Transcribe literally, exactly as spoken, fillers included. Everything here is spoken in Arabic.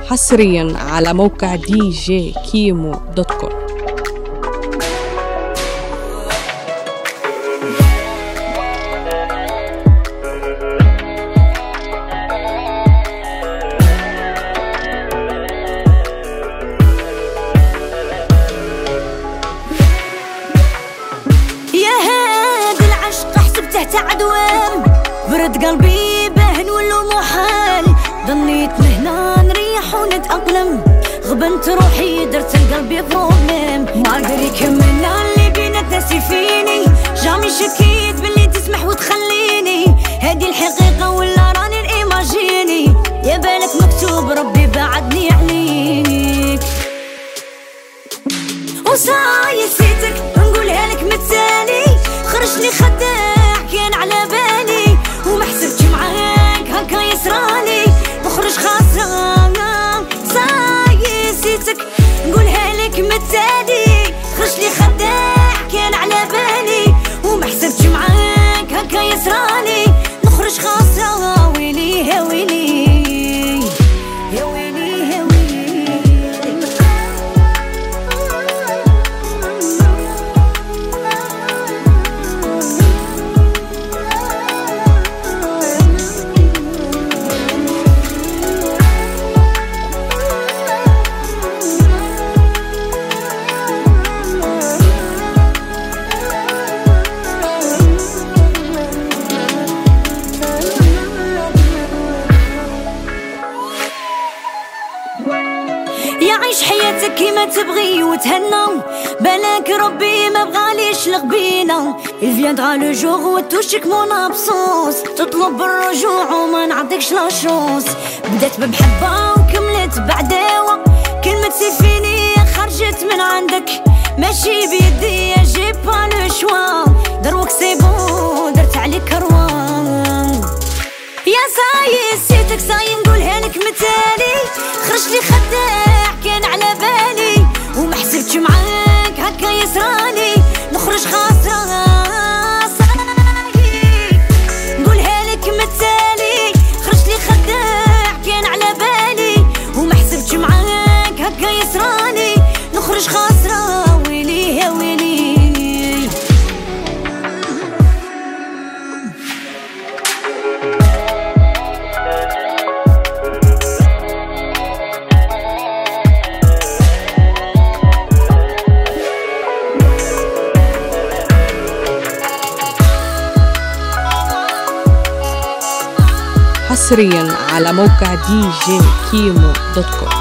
حصريا على موقع دي جي كيمو دوت كوم. عدوام برد قلبي باهن ولو محال، ظنيت مهنا نريح ونتأقلم، غبنت روحي درت لقلبي بروبليم، ما قدر يكملنا اللي بينا تنسي فيني، جامي شكيت باللي تسمح وتخليني، هادي الحقيقة ولا راني نإيماجيني، يا بالك مكتوب ربي بعدني عليك، وصاي نسيتك نقولها لك متاني، خرجني خدام كان على بالي وما حسبتش معاك هكا يسراني، نخرج خاسرانة صاي نسيتك نقولها لك متاني، خرجلي خداع كان على بالي وما حسبتش معاك هكا يسراني، نخرج خاسرانة ويلي يا ويلي يا ويلي يا ويلي. يعيش حياتك كيما تبغي وتهنى، بالك ربي ما بغاليش الغبينة، il viendra le jour où توشك mon absence، تطلب بالرجوع وما نعطيكش لا شونس، بدات بمحبة وكملت بعداوة، كلمة سيفيني خرجت من عندك، ماشي بيدي جي با لو شوا، دروك سي بون درت عليك كروان، يا ساي نسيتك ساي نقولها لك متاني، خرجلي خداع كان على بالي وما حسبتش معاك هكا يسراني، نخرج خاسرة صاي نقولها لك متاني، خرجلي خداع كان على بالي وما حسبتش معاك هكا يسراني، نخرج خاسرة ويلي يا ويلي. حصريا على موقع دي جي كيمو دوت كوم.